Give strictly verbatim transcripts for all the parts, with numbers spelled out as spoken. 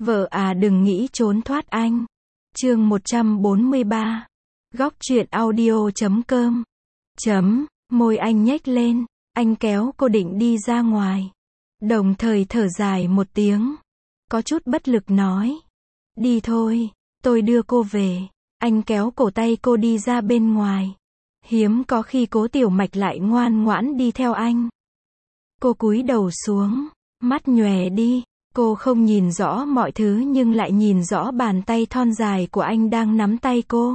Vợ à đừng nghĩ trốn thoát anh. Chương một trăm bốn mươi ba. Góc truyện audio chấm com. Chấm, môi anh nhếch lên, anh kéo cô định đi ra ngoài. Đồng thời thở dài một tiếng. Có chút bất lực nói. Đi thôi, tôi đưa cô về. Anh kéo cổ tay cô đi ra bên ngoài. Hiếm có khi Cố Tiểu Mạch lại ngoan ngoãn đi theo anh. Cô cúi đầu xuống, mắt nhòe đi. Cô không nhìn rõ mọi thứ nhưng lại nhìn rõ bàn tay thon dài của anh đang nắm tay cô.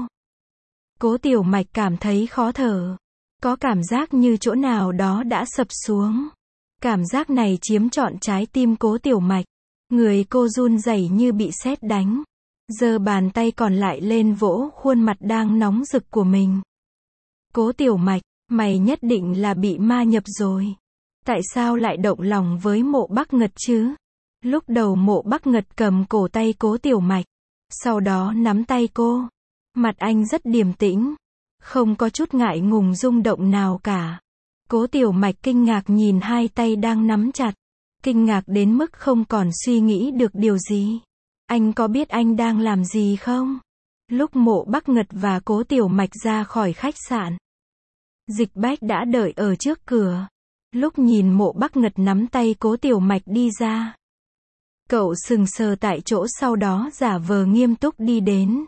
Cố Tiểu Mạch cảm thấy khó thở. Có cảm giác như chỗ nào đó đã sập xuống. Cảm giác này chiếm trọn trái tim Cố Tiểu Mạch. Người cô run rẩy như bị sét đánh. Giơ bàn tay còn lại lên vỗ khuôn mặt đang nóng rực của mình. Cố Tiểu Mạch, mày nhất định là bị ma nhập rồi. Tại sao lại động lòng với Mộ Bắc Ngật chứ? Lúc đầu Mộ Bắc Ngật cầm cổ tay Cố Tiểu Mạch. Sau đó nắm tay cô. Mặt anh rất điềm tĩnh. Không có chút ngại ngùng rung động nào cả. Cố Tiểu Mạch kinh ngạc nhìn hai tay đang nắm chặt. Kinh ngạc đến mức không còn suy nghĩ được điều gì. Anh có biết anh đang làm gì không? Lúc Mộ Bắc Ngật và Cố Tiểu Mạch ra khỏi khách sạn, Dịch Bách đã đợi ở trước cửa. Lúc nhìn Mộ Bắc Ngật nắm tay Cố Tiểu Mạch đi ra, cậu sừng sờ tại chỗ, sau đó giả vờ nghiêm túc đi đến.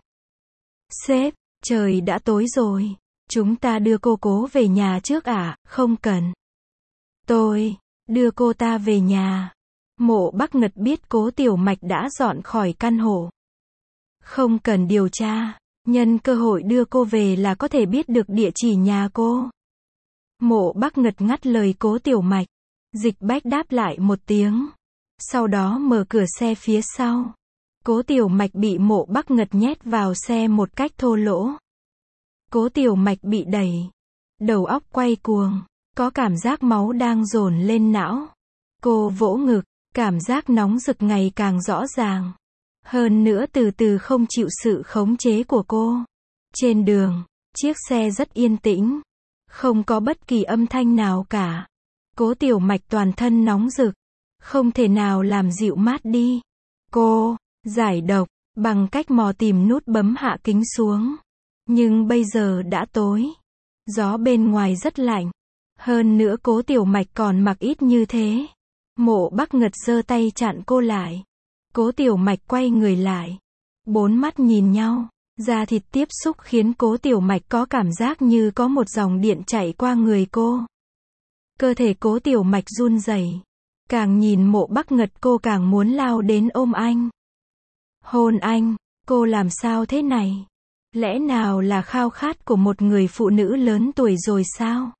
Sếp, trời đã tối rồi. Chúng ta đưa cô cố về nhà trước ạ? À? Không cần. Tôi đưa cô ta về nhà. Mộ Bắc Ngật biết Cố Tiểu Mạch đã dọn khỏi căn hộ. Không cần điều tra. Nhân cơ hội đưa cô về là có thể biết được địa chỉ nhà cô. Mộ Bắc Ngật ngắt lời Cố Tiểu Mạch. Dịch Bách đáp lại một tiếng. Sau đó mở cửa xe phía sau. Cố Tiểu Mạch bị Mộ Bắc Ngật nhét vào xe một cách thô lỗ. Cố Tiểu Mạch bị đẩy. Đầu óc quay cuồng. Có cảm giác máu đang dồn lên não. Cô vỗ ngực. Cảm giác nóng rực ngày càng rõ ràng. Hơn nữa từ từ không chịu sự khống chế của cô. Trên đường, chiếc xe rất yên tĩnh. Không có bất kỳ âm thanh nào cả. Cố Tiểu Mạch toàn thân nóng rực. Không thể nào làm dịu mát đi. Cô giải độc bằng cách mò tìm nút bấm hạ kính xuống. Nhưng bây giờ đã tối. Gió bên ngoài rất lạnh. Hơn nữa Cố Tiểu Mạch còn mặc ít như thế. Mộ Bắc Ngật giơ tay chặn cô lại. Cố Tiểu Mạch quay người lại. Bốn mắt nhìn nhau. Da thịt tiếp xúc khiến Cố Tiểu Mạch có cảm giác như có một dòng điện chạy qua người cô. Cơ thể Cố Tiểu Mạch run rẩy. Càng nhìn Mộ Bắc Ngật cô càng muốn lao đến ôm anh. Hôn anh. Cô làm sao thế này? Lẽ nào là khao khát của một người phụ nữ lớn tuổi rồi sao?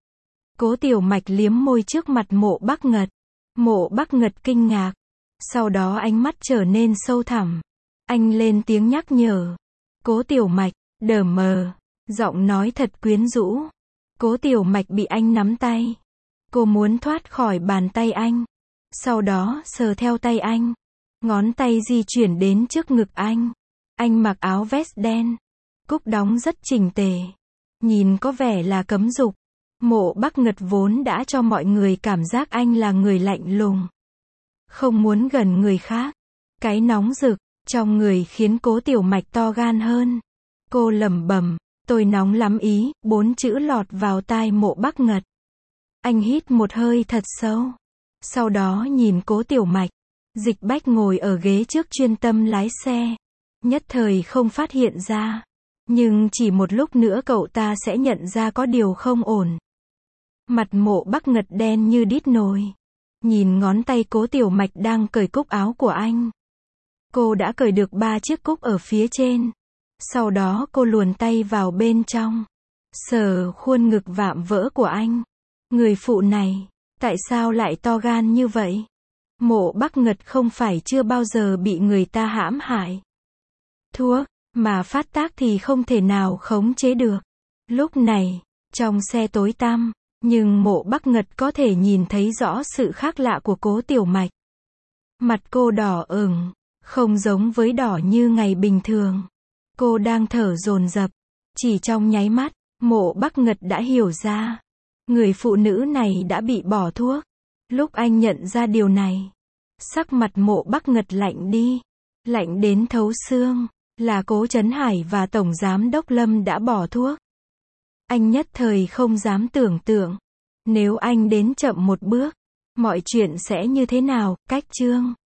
Cố Tiểu Mạch liếm môi trước mặt Mộ Bắc Ngật. Mộ Bắc Ngật kinh ngạc. Sau đó ánh mắt trở nên sâu thẳm. Anh lên tiếng nhắc nhở. Cố Tiểu Mạch, đờ mờ. Giọng nói thật quyến rũ. Cố Tiểu Mạch bị anh nắm tay. Cô muốn thoát khỏi bàn tay anh. Sau đó sờ theo tay anh. Ngón tay di chuyển đến trước ngực anh. Anh mặc áo vest đen. Cúc đóng rất chỉnh tề. Nhìn có vẻ là cấm dục. Mộ Bắc Ngật vốn đã cho mọi người cảm giác anh là người lạnh lùng. Không muốn gần người khác. Cái nóng rực trong người khiến Cố Tiểu Mạch to gan hơn. Cô lẩm bẩm, tôi nóng lắm ý, bốn chữ lọt vào tai Mộ Bắc Ngật. Anh hít một hơi thật sâu. Sau đó nhìn Cố Tiểu Mạch. Dịch Bách ngồi ở ghế trước chuyên tâm lái xe. Nhất thời không phát hiện ra. Nhưng chỉ một lúc nữa cậu ta sẽ nhận ra có điều không ổn. Mặt Mộ Bắc Ngật đen như đít nồi. Nhìn ngón tay Cố Tiểu Mạch đang cởi cúc áo của anh. Cô đã cởi được ba chiếc cúc ở phía trên. Sau đó cô luồn tay vào bên trong. Sờ khuôn ngực vạm vỡ của anh. Người phụ này, tại sao lại to gan như vậy? Mộ Bắc Ngật không phải chưa bao giờ bị người ta hãm hại. Thuốc mà phát tác thì không thể nào khống chế được. Lúc này, trong xe tối tăm, nhưng Mộ Bắc Ngật có thể nhìn thấy rõ sự khác lạ của Cố Tiểu Mạch. Mặt cô đỏ ửng, không giống với đỏ như ngày bình thường. Cô đang thở dồn dập. Chỉ trong nháy mắt, Mộ Bắc Ngật đã hiểu ra. Người phụ nữ này đã bị bỏ thuốc. Lúc anh nhận ra điều này, sắc mặt Mộ Bắc Ngật lạnh đi. Lạnh đến thấu xương. Là Cố Trấn Hải và Tổng Giám Đốc Lâm đã bỏ thuốc. Anh nhất thời không dám tưởng tượng. Nếu anh đến chậm một bước, mọi chuyện sẽ như thế nào, cách chương